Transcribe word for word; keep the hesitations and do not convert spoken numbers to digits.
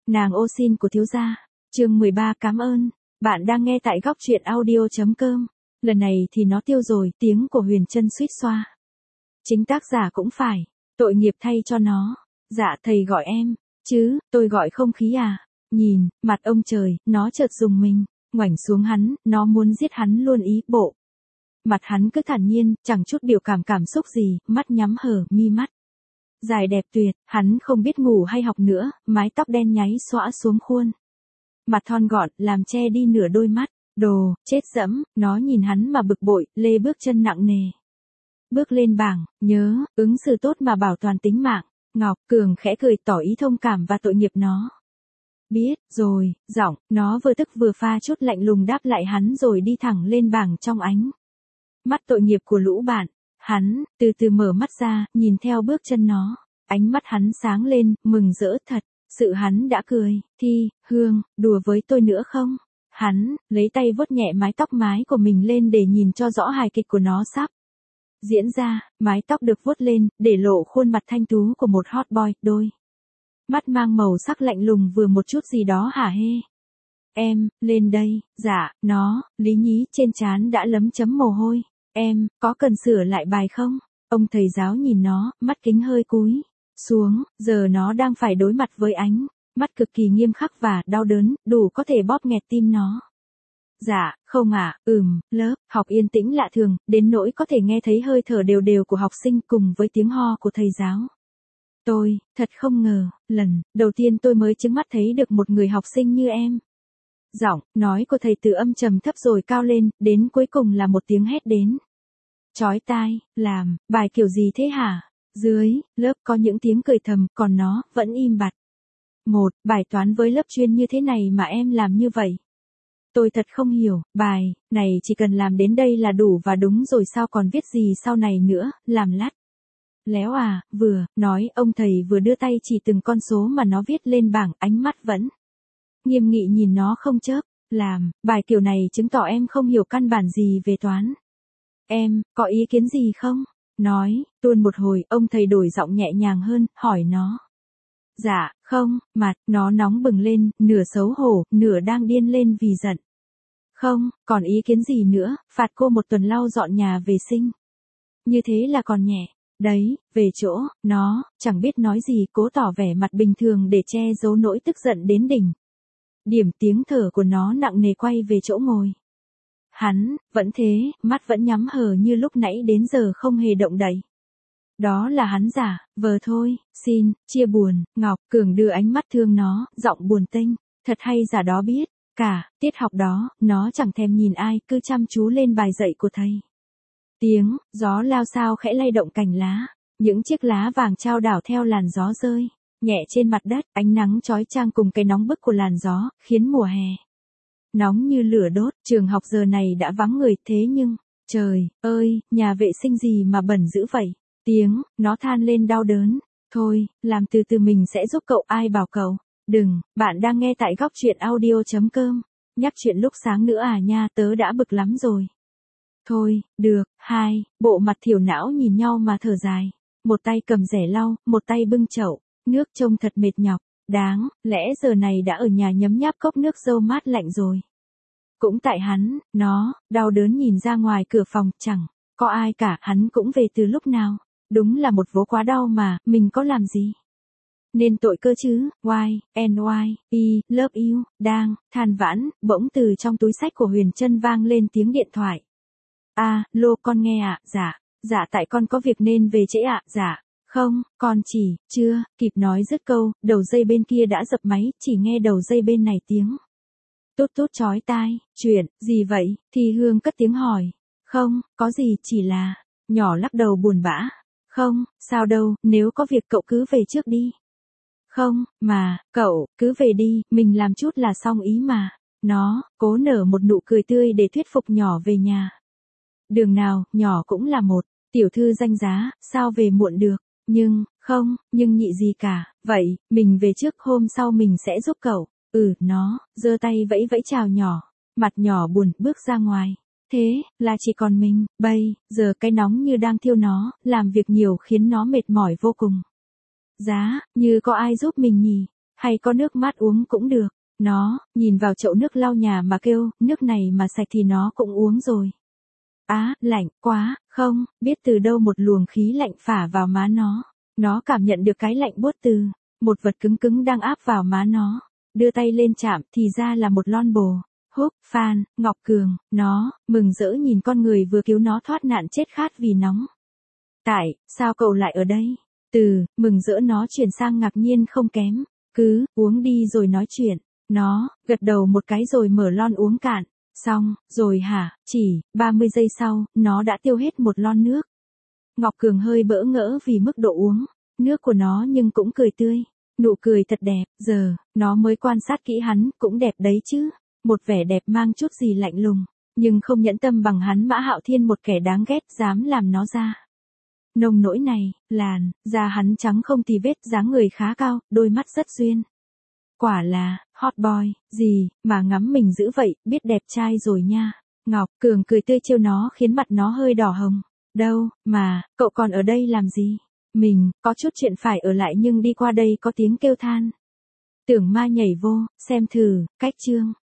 Nàng ô xin của thiếu gia. Chương mười ba cảm ơn. Bạn đang nghe tại góc truyện audio chấm com. Lần này thì nó tiêu rồi, tiếng của Huyền Trân suýt xoa. Chính tác giả cũng phải. Tội nghiệp thay cho nó. Dạ thầy gọi em. Chứ, tôi gọi không khí à. Nhìn, mặt ông trời, nó chợt dùng mình. Ngoảnh xuống hắn, nó muốn giết hắn luôn ý bộ. Mặt hắn cứ thản nhiên, chẳng chút biểu cảm cảm xúc gì, mắt nhắm hở, mi mắt dài đẹp tuyệt, hắn không biết ngủ hay học nữa, mái tóc đen nháy xõa xuống khuôn. Mặt thon gọn, làm che đi nửa đôi mắt, đồ, chết dẫm, nó nhìn hắn mà bực bội, lê bước chân nặng nề. Bước lên bảng, nhớ, ứng xử tốt mà bảo toàn tính mạng, Ngọc Cường khẽ cười tỏ ý thông cảm và tội nghiệp nó. Biết, rồi, giọng, nó vừa tức vừa pha chút lạnh lùng đáp lại hắn rồi đi thẳng lên bảng trong ánh mắt tội nghiệp của lũ bạn. Hắn, từ từ mở mắt ra, nhìn theo bước chân nó. Ánh mắt hắn sáng lên, mừng rỡ thật. Sự hắn đã cười. Thi, Hương, đùa với tôi nữa không? Hắn, lấy tay vuốt nhẹ mái tóc mái của mình lên để nhìn cho rõ hài kịch của nó sắp diễn ra. Mái tóc được vuốt lên, để lộ khuôn mặt thanh tú của một hot boy. Đôi mắt mang màu sắc lạnh lùng vừa một chút gì đó hả hê. Em, lên đây. Dạ, nó, lý nhí trên trán đã lấm chấm mồ hôi. Em, có cần sửa lại bài không? Ông thầy giáo nhìn nó, mắt kính hơi cúi xuống, giờ nó đang phải đối mặt với ánh mắt cực kỳ nghiêm khắc và đau đớn, đủ có thể bóp nghẹt tim nó. Dạ, không ạ, à, ừm, lớp, học yên tĩnh lạ thường, đến nỗi có thể nghe thấy hơi thở đều đều của học sinh cùng với tiếng ho của thầy giáo. Tôi, thật không ngờ, lần đầu tiên tôi mới chứng mắt thấy được một người học sinh như em. Giọng nói của thầy từ âm trầm thấp rồi cao lên, đến cuối cùng là một tiếng hét đến chói tai. Làm bài kiểu gì thế hả? Dưới lớp có những tiếng cười thầm, còn nó vẫn im bặt. Một bài toán với lớp chuyên như thế này mà em làm như vậy. Tôi thật không hiểu, bài này chỉ cần làm đến đây là đủ và đúng rồi, sao còn viết gì sau này nữa, làm lắt léo à. Vừa nói, ông thầy vừa đưa tay chỉ từng con số mà nó viết lên bảng, ánh mắt vẫn nghiêm nghị nhìn nó không chớp. Làm bài kiểu này chứng tỏ em không hiểu căn bản gì về toán. Em, có ý kiến gì không? Nói, tuôn một hồi, ông thầy đổi giọng nhẹ nhàng hơn, hỏi nó. Dạ, không, mặt, nó nóng bừng lên, nửa xấu hổ, nửa đang điên lên vì giận. Không, còn ý kiến gì nữa, phạt cô một tuần lau dọn nhà vệ sinh. Như thế là còn nhẹ. Đấy, về chỗ, nó, chẳng biết nói gì, cố tỏ vẻ mặt bình thường để che giấu nỗi tức giận đến đỉnh điểm. Tiếng thở của nó nặng nề quay về chỗ ngồi. Hắn, vẫn thế, mắt vẫn nhắm hờ như lúc nãy đến giờ không hề động đậy. Đó là hắn giả, vờ thôi, xin, chia buồn. Ngọc Cường đưa ánh mắt thương nó, giọng buồn tênh, thật hay giả đó biết. Cả tiết học đó, nó chẳng thèm nhìn ai, cứ chăm chú lên bài dạy của thầy. Tiếng gió lao xao khẽ lay động cành lá, những chiếc lá vàng chao đảo theo làn gió rơi nhẹ trên mặt đất. Ánh nắng chói chang cùng cái nóng bức của làn gió, khiến mùa hè nóng như lửa đốt. Trường học giờ này đã vắng người, thế nhưng, trời ơi, nhà vệ sinh gì mà bẩn dữ vậy. Tiếng nó than lên đau đớn. Thôi, làm từ từ, mình sẽ giúp cậu. Ai bảo cậu? Đừng, bạn đang nghe tại góc truyện audio chấm com. Nhắc chuyện lúc sáng nữa à nha, tớ đã bực lắm rồi. Thôi, được. Hai bộ mặt thiểu não nhìn nhau mà thở dài. Một tay cầm rẻ lau, một tay bưng chậu nước, trông thật mệt nhọc. Đáng lẽ giờ này đã ở nhà nhấm nháp cốc nước dâu mát lạnh rồi. Cũng tại hắn, nó đau đớn nhìn ra ngoài cửa phòng, chẳng có ai cả. Hắn cũng về từ lúc nào? Đúng là một vố quá đau mà, mình có làm gì nên tội cơ chứ. Y, N Y, E, love you, đang than vãn, bỗng từ trong túi xách của Huyền Trân vang lên tiếng điện thoại. A, à, lô, con nghe ạ. À? Dạ, dạ tại con có việc nên về trễ ạ. À? Dạ, không, con chỉ, chưa kịp nói dứt câu, đầu dây bên kia đã dập máy, chỉ nghe đầu dây bên này tiếng tút tút chói tai. Chuyện gì vậy? Thì Hương cất tiếng hỏi. Không, có gì, chỉ là, nhỏ lắc đầu buồn bã. Không, sao đâu, nếu có việc cậu cứ về trước đi. Không, mà, cậu, cứ về đi, mình làm chút là xong ý mà. Nó cố nở một nụ cười tươi để thuyết phục nhỏ về nhà. Đường nào, nhỏ cũng là một tiểu thư danh giá, sao về muộn được. Nhưng, không, nhưng nhị gì cả. Vậy, mình về trước, hôm sau mình sẽ giúp cậu. Ừ, nó giơ tay vẫy vẫy chào nhỏ. Mặt nhỏ buồn, bước ra ngoài. Thế, là chỉ còn mình, bây giờ cái nóng như đang thiêu nó, làm việc nhiều khiến nó mệt mỏi vô cùng. Giá, như có ai giúp mình nhỉ? hay có nước mát uống cũng được. Nó, nhìn vào chậu nước lau nhà mà kêu, nước này mà sạch thì nó cũng uống rồi. Á, lạnh quá, không, biết từ đâu một luồng khí lạnh phả vào má nó. Nó cảm nhận được cái lạnh buốt từ một vật cứng cứng đang áp vào má nó. Đưa tay lên chạm thì ra là một lon bồ. Húp, Phan, Ngọc Cường, nó, mừng rỡ nhìn con người vừa cứu nó thoát nạn chết khát vì nóng. Tại, sao cậu lại ở đây? Từ, mừng rỡ nó chuyển sang ngạc nhiên không kém. Cứ, uống đi rồi nói chuyện. Nó, gật đầu một cái rồi mở lon uống cạn. Xong, rồi hả, chỉ, ba mươi giây sau, nó đã tiêu hết một lon nước. Ngọc Cường hơi bỡ ngỡ vì mức độ uống nước của nó nhưng cũng cười tươi. Nụ cười thật đẹp, giờ, nó mới quan sát kỹ hắn, cũng đẹp đấy chứ. Một vẻ đẹp mang chút gì lạnh lùng, nhưng không nhẫn tâm bằng hắn Mã Hạo Thiên, một kẻ đáng ghét dám làm nó ra. Nông nỗi này, làn, da hắn trắng không tì vết, dáng người khá cao, đôi mắt rất duyên. Quả là, hot boy, gì, mà ngắm mình dữ vậy, biết đẹp trai rồi nha. Ngọc Cường cười tươi trêu nó khiến mặt nó hơi đỏ hồng. Đâu, mà, cậu còn ở đây làm gì? Mình, có chút chuyện phải ở lại nhưng đi qua đây có tiếng kêu than. Tưởng Ma nhảy vô, xem thử, cách chương.